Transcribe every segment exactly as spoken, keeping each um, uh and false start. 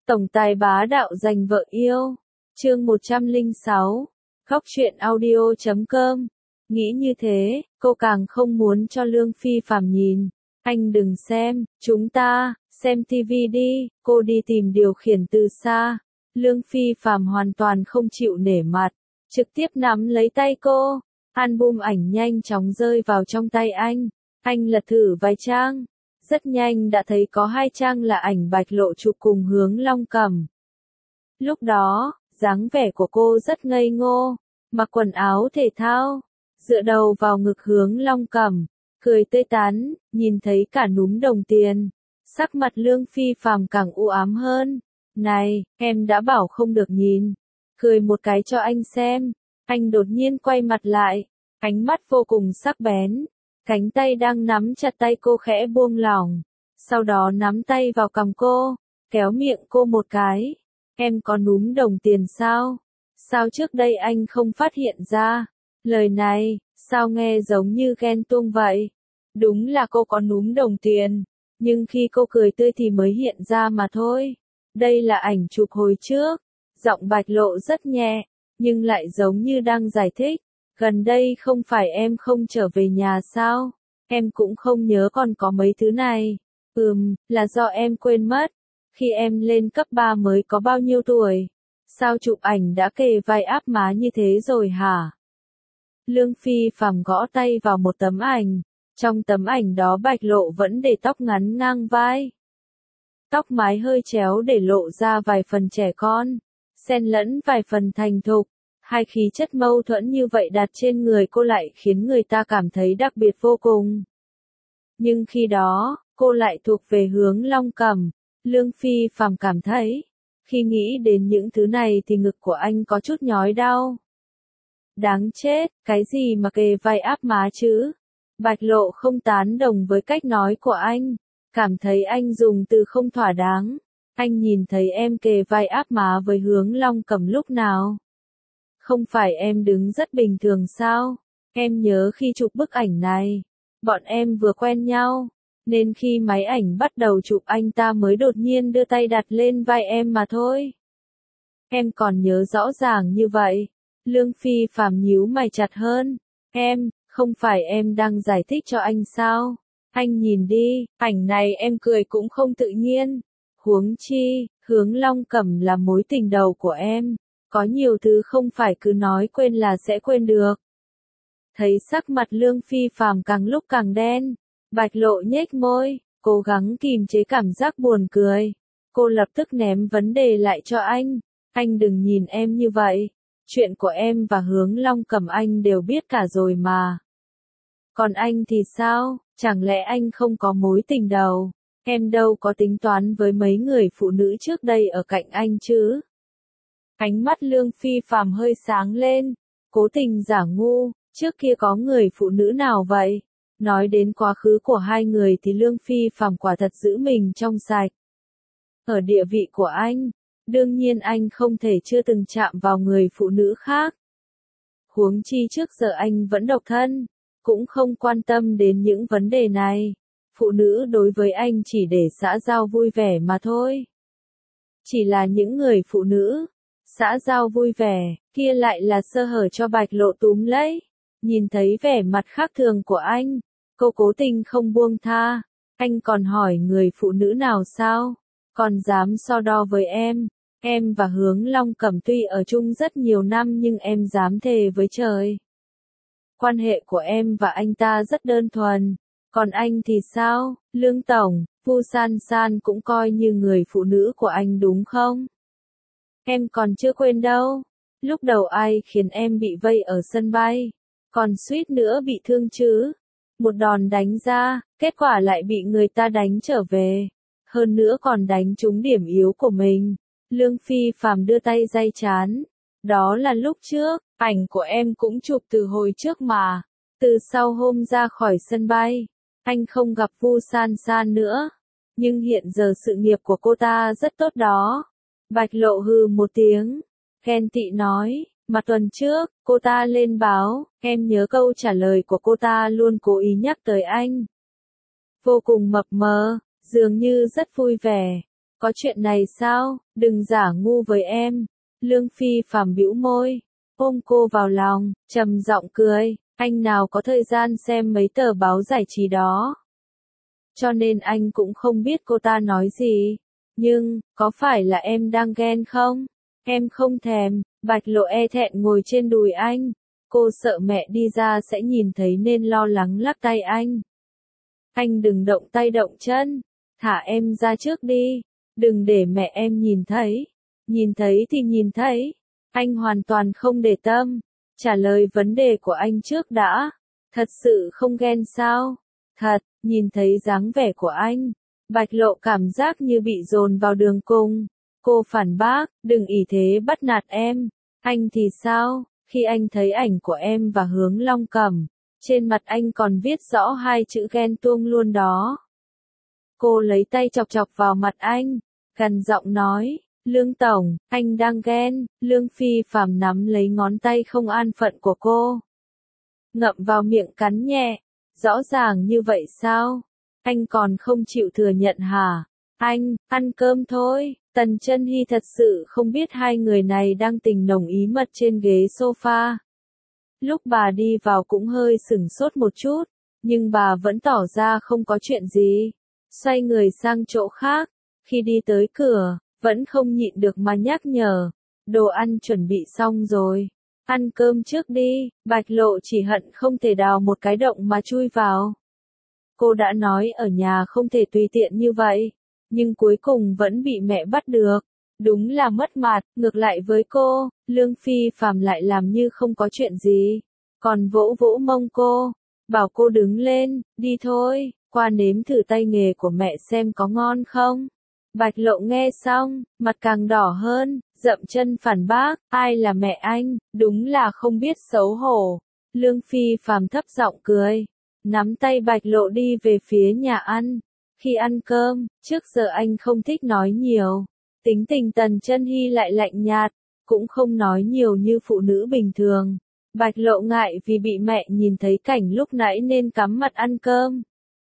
Tổng tài bá đạo giành vợ yêu. Chương một trăm lẻ sáu. Khóc chuyện audio chấm com. Nghĩ như thế, cô càng không muốn cho Lương Phi Phạm nhìn. Anh đừng xem, chúng ta, xem tivi đi, cô đi tìm điều khiển từ xa. Lương Phi Phạm hoàn toàn không chịu nể mặt, trực tiếp nắm lấy tay cô. Album ảnh nhanh chóng rơi vào trong tay anh. Anh lật thử vài trang. Rất nhanh đã thấy có hai trang là ảnh Bạch Lộ chụp cùng Hướng Long Cẩm. Lúc đó, dáng vẻ của cô rất ngây ngô, mặc quần áo thể thao, dựa đầu vào ngực Hướng Long Cẩm, cười tươi tắn, nhìn thấy cả núm đồng tiền. Sắc mặt Lương Phi Phạm càng u ám hơn. Này, em đã bảo không được nhìn. Cười một cái cho anh xem. Anh đột nhiên quay mặt lại, ánh mắt vô cùng sắc bén. Cánh tay đang nắm chặt tay cô khẽ buông lỏng, sau đó nắm tay vào cằm cô, kéo miệng cô một cái. Em có núm đồng tiền sao? Sao trước đây anh không phát hiện ra? Lời này, sao nghe giống như ghen tuông vậy? Đúng là cô có núm đồng tiền, nhưng khi cô cười tươi thì mới hiện ra mà thôi. Đây là ảnh chụp hồi trước. Giọng Bạch Lộ rất nhẹ, nhưng lại giống như đang giải thích. Gần đây không phải em không trở về nhà sao? Em cũng không nhớ còn có mấy thứ này. Ừm, là do em quên mất. Khi em lên cấp ba mới có bao nhiêu tuổi? Sao chụp ảnh đã kề vai áp má như thế rồi hả? Lương Phi Phạm gõ tay vào một tấm ảnh. Trong tấm ảnh đó Bạch Lộ vẫn để tóc ngắn ngang vai. Tóc mái hơi chéo để lộ ra vài phần trẻ con, xen lẫn vài phần thành thục. Hai khí chất mâu thuẫn như vậy đặt trên người cô lại khiến người ta cảm thấy đặc biệt vô cùng. Nhưng khi đó, cô lại thuộc về Hướng Long Cẩm. Lương Phi Phạm cảm thấy, khi nghĩ đến những thứ này thì ngực của anh có chút nhói đau. Đáng chết, cái gì mà kề vai áp má chứ? Bạch Lộ không tán đồng với cách nói của anh, cảm thấy anh dùng từ không thỏa đáng. Anh nhìn thấy em kề vai áp má với Hướng Long Cẩm lúc nào? Không phải em đứng rất bình thường sao? Em nhớ khi chụp bức ảnh này, bọn em vừa quen nhau, nên khi máy ảnh bắt đầu chụp anh ta mới đột nhiên đưa tay đặt lên vai em mà thôi. Em còn nhớ rõ ràng như vậy. Lương Phi Phạm nhíu mày chặt hơn. Em, không phải em đang giải thích cho anh sao? Anh nhìn đi, ảnh này em cười cũng không tự nhiên. Huống chi, Hướng Long Cẩm là mối tình đầu của em. Có nhiều thứ không phải cứ nói quên là sẽ quên được. Thấy sắc mặt Lương Phi Phạm càng lúc càng đen, Bạch Lộ nhếch môi, cố gắng kìm chế cảm giác buồn cười. Cô lập tức ném vấn đề lại cho anh. Anh đừng nhìn em như vậy. Chuyện của em và Hướng Long Cẩm anh đều biết cả rồi mà. Còn anh thì sao? Chẳng lẽ anh không có mối tình đầu? Em đâu có tính toán với mấy người phụ nữ trước đây ở cạnh anh chứ? Ánh mắt Lương Phi Phạm hơi sáng lên, cố tình giả ngu, trước kia có người phụ nữ nào vậy? Nói đến quá khứ của hai người thì Lương Phi Phạm quả thật giữ mình trong sạch. Ở địa vị của anh, đương nhiên anh không thể chưa từng chạm vào người phụ nữ khác. Huống chi trước giờ anh vẫn độc thân, cũng không quan tâm đến những vấn đề này. Phụ nữ đối với anh chỉ để xã giao vui vẻ mà thôi. Chỉ là những người phụ nữ xã giao vui vẻ, kia lại là sơ hở cho Bạch Lộ túm lấy. Nhìn thấy vẻ mặt khác thường của anh, cô cố tình không buông tha. Anh còn hỏi người phụ nữ nào sao? Còn dám so đo với em? Em và Hướng Long Cẩm tuy ở chung rất nhiều năm nhưng em dám thề với trời. Quan hệ của em và anh ta rất đơn thuần. Còn anh thì sao? Lương Tổng, Vu San San cũng coi như người phụ nữ của anh đúng không? Em còn chưa quên đâu. Lúc đầu ai khiến em bị vây ở sân bay, còn suýt nữa bị thương chứ. Một đòn đánh ra, kết quả lại bị người ta đánh trở về. Hơn nữa còn đánh trúng điểm yếu của mình. Lương Phi Phạm đưa tay day trán. Đó là lúc trước, ảnh của em cũng chụp từ hồi trước mà. Từ sau hôm ra khỏi sân bay, anh không gặp Vu San San nữa. Nhưng hiện giờ sự nghiệp của cô ta rất tốt đó. Bạch Lộ hừ một tiếng, ghen tị nói, mà tuần trước, cô ta lên báo, em nhớ câu trả lời của cô ta luôn cố ý nhắc tới anh. Vô cùng mập mờ, dường như rất vui vẻ. Có chuyện này sao, đừng giả ngu với em. Lương Phi Phàm bĩu môi, ôm cô vào lòng, trầm giọng cười, anh nào có thời gian xem mấy tờ báo giải trí đó. Cho nên anh cũng không biết cô ta nói gì. Nhưng, có phải là em đang ghen không? Em không thèm. Bạch Lộ e thẹn ngồi trên đùi anh. Cô sợ mẹ đi ra sẽ nhìn thấy nên lo lắng lắc tay anh. Anh đừng động tay động chân. Thả em ra trước đi. Đừng để mẹ em nhìn thấy. Nhìn thấy thì nhìn thấy. Anh hoàn toàn không để tâm. Trả lời vấn đề của anh trước đã. Thật sự không ghen sao? Thật, nhìn thấy dáng vẻ của anh. Bạch Lộ cảm giác như bị dồn vào đường cùng. Cô phản bác, đừng ỷ thế bắt nạt em. Anh thì sao, khi anh thấy ảnh của em và Hướng Long Cẩm, trên mặt anh còn viết rõ hai chữ ghen tuông luôn đó. Cô lấy tay chọc chọc vào mặt anh, gằn giọng nói, Lương Tổng, anh đang ghen. Lương Phi Phàm nắm lấy ngón tay không an phận của cô. Ngậm vào miệng cắn nhẹ, rõ ràng như vậy sao? Anh còn không chịu thừa nhận hả? Anh, ăn cơm thôi. Tần Chân Hy thật sự không biết hai người này đang tình nồng ý mật trên ghế sofa. Lúc bà đi vào cũng hơi sửng sốt một chút, nhưng bà vẫn tỏ ra không có chuyện gì. Xoay người sang chỗ khác, khi đi tới cửa, vẫn không nhịn được mà nhắc nhở. Đồ ăn chuẩn bị xong rồi. Ăn cơm trước đi. Bạch Lộ chỉ hận không thể đào một cái động mà chui vào. Cô đã nói ở nhà không thể tùy tiện như vậy, nhưng cuối cùng vẫn bị mẹ bắt được. Đúng là mất mặt. Ngược lại với cô, Lương Phi Phàm lại làm như không có chuyện gì, còn vỗ vỗ mông cô, bảo cô đứng lên, đi thôi, qua nếm thử tay nghề của mẹ xem có ngon không. Bạch Lộ nghe xong, mặt càng đỏ hơn, dậm chân phản bác, ai là mẹ anh, đúng là không biết xấu hổ. Lương Phi Phàm thấp giọng cười, nắm tay Bạch Lộ đi về phía nhà ăn. Khi ăn cơm, trước giờ anh không thích nói nhiều. Tính tình Tần Chân Hy lại lạnh nhạt, cũng không nói nhiều như phụ nữ bình thường. Bạch Lộ ngại vì bị mẹ nhìn thấy cảnh lúc nãy nên cắm mặt ăn cơm.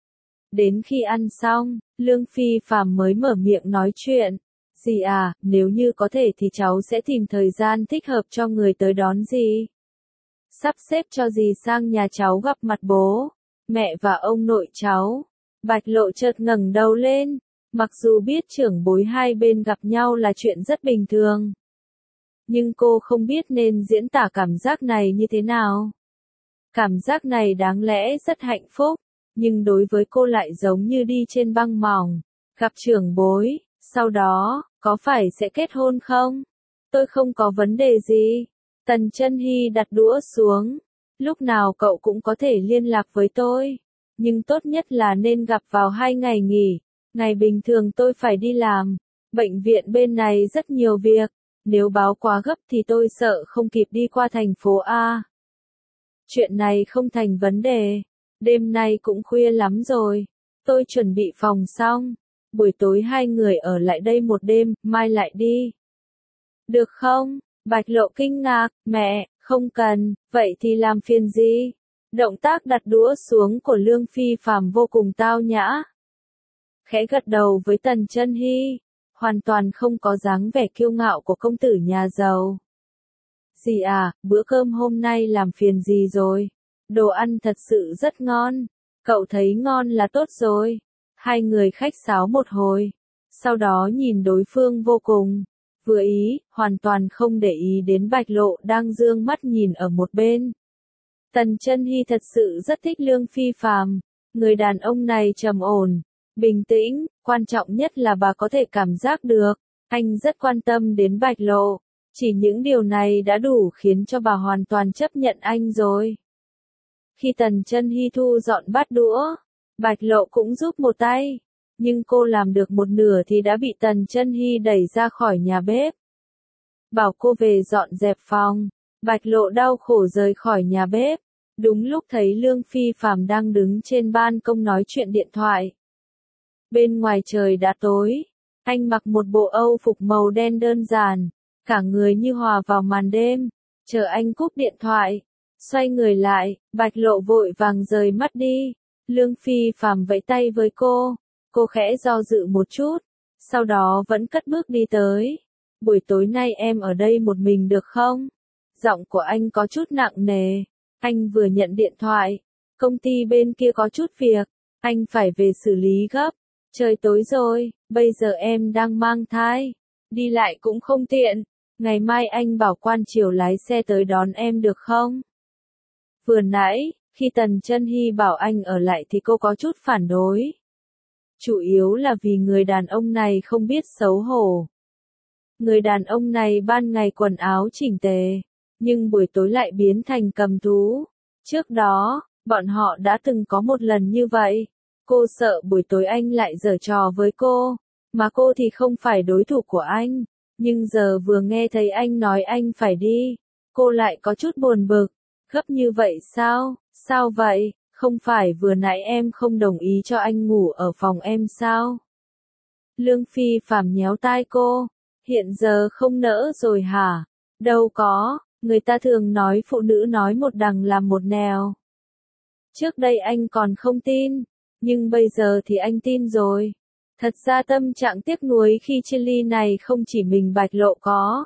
Đến khi ăn xong, Lương Phi Phàm mới mở miệng nói chuyện. Dì à, nếu như có thể thì cháu sẽ tìm thời gian thích hợp cho người tới đón dì. Sắp xếp cho dì sang nhà cháu gặp mặt bố, mẹ và ông nội cháu. Bạch Lộ chợt ngẩng đầu lên, mặc dù biết trưởng bối hai bên gặp nhau là chuyện rất bình thường. Nhưng cô không biết nên diễn tả cảm giác này như thế nào. Cảm giác này đáng lẽ rất hạnh phúc, nhưng đối với cô lại giống như đi trên băng mỏng. Gặp trưởng bối, sau đó, có phải sẽ kết hôn không? Tôi không có vấn đề gì. Tần Chân Hy đặt đũa xuống. Lúc nào cậu cũng có thể liên lạc với tôi. Nhưng tốt nhất là nên gặp vào hai ngày nghỉ. Ngày bình thường tôi phải đi làm. Bệnh viện bên này rất nhiều việc. Nếu báo quá gấp thì tôi sợ không kịp đi qua thành phố A. Chuyện này không thành vấn đề. Đêm nay cũng khuya lắm rồi. Tôi chuẩn bị phòng xong. Buổi tối hai người ở lại đây một đêm, mai lại đi. Được không? Bạch Lộ kinh ngạc, mẹ, không cần, vậy thì làm phiền gì? Động tác đặt đũa xuống của Lương Phi Phàm vô cùng tao nhã. Khẽ gật đầu với Tần Chân Hy, hoàn toàn không có dáng vẻ kiêu ngạo của công tử nhà giàu. Dì à, bữa cơm hôm nay làm phiền dì rồi. Đồ ăn thật sự rất ngon. Cậu thấy ngon là tốt rồi. Hai người khách sáo một hồi. Sau đó nhìn đối phương vô cùng vừa ý, hoàn toàn không để ý đến Bạch Lộ đang dương mắt nhìn ở một bên. Tần Chân Hy thật sự rất thích Lương Phi Phàm. Người đàn ông này trầm ổn, bình tĩnh, quan trọng nhất là bà có thể cảm giác được, anh rất quan tâm đến Bạch Lộ. Chỉ những điều này đã đủ khiến cho bà hoàn toàn chấp nhận anh rồi. Khi Tần Chân Hy thu dọn bát đũa, Bạch Lộ cũng giúp một tay. Nhưng cô làm được một nửa thì đã bị Tần Chân Hy đẩy ra khỏi nhà bếp. Bảo cô về dọn dẹp phòng. Bạch Lộ đau khổ rời khỏi nhà bếp. Đúng lúc thấy Lương Phi Phàm đang đứng trên ban công nói chuyện điện thoại. Bên ngoài trời đã tối. Anh mặc một bộ âu phục màu đen đơn giản. Cả người như hòa vào màn đêm. Chờ anh cúp điện thoại. Xoay người lại, Bạch Lộ vội vàng rời mắt đi. Lương Phi Phàm vẫy tay với cô. Cô khẽ do dự một chút. sau đó vẫn cất bước đi tới. Buổi tối nay em ở đây một mình được không? Giọng của anh có chút nặng nề. Anh vừa nhận điện thoại. Công ty bên kia có chút việc. Anh phải về xử lý gấp. Trời tối rồi, bây giờ em đang mang thai. Đi lại cũng không tiện. Ngày mai anh bảo quan triều lái xe tới đón em được không? Vừa nãy, khi Tần Chân Hy bảo anh ở lại thì cô có chút phản đối. Chủ yếu là vì người đàn ông này không biết xấu hổ. Người đàn ông này ban ngày quần áo chỉnh tề, nhưng buổi tối lại biến thành cầm thú. Trước đó, bọn họ đã từng có một lần như vậy. Cô sợ buổi tối anh lại giở trò với cô, mà cô thì không phải đối thủ của anh. Nhưng giờ vừa nghe thấy anh nói anh phải đi, cô lại có chút buồn bực. Gấp như vậy sao? Sao vậy? Không phải vừa nãy em không đồng ý cho anh ngủ ở phòng em sao? Lương Phi Phàm nhéo tai cô. Hiện giờ không nỡ rồi hả? Đâu có, người ta thường nói phụ nữ nói một đằng làm một nẻo. Trước đây anh còn không tin, nhưng bây giờ thì anh tin rồi. Thật ra tâm trạng tiếc nuối khi chia ly này không chỉ mình Bạch Lộ có.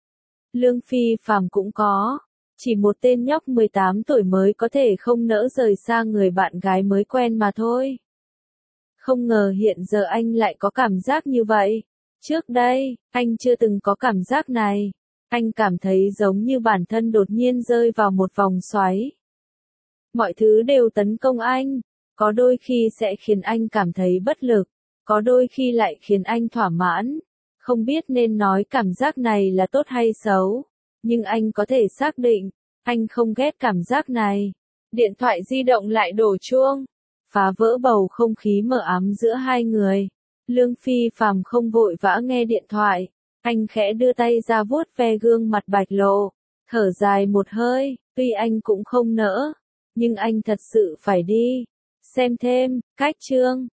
Lương Phi Phàm cũng có. Chỉ một tên nhóc mười tám tuổi mới có thể không nỡ rời xa người bạn gái mới quen mà thôi. Không ngờ hiện giờ anh lại có cảm giác như vậy. Trước đây, anh chưa từng có cảm giác này. Anh cảm thấy giống như bản thân đột nhiên rơi vào một vòng xoáy. Mọi thứ đều tấn công anh. Có đôi khi sẽ khiến anh cảm thấy bất lực. Có đôi khi lại khiến anh thỏa mãn. Không biết nên nói cảm giác này là tốt hay xấu. Nhưng anh có thể xác định, anh không ghét cảm giác này. Điện thoại di động lại đổ chuông, phá vỡ bầu không khí mờ ám giữa hai người. Lương Phi Phàm không vội vã nghe điện thoại, anh khẽ đưa tay ra vuốt ve gương mặt Bạch Lộ, thở dài một hơi, tuy anh cũng không nỡ, nhưng anh thật sự phải đi. Xem thêm, cách chương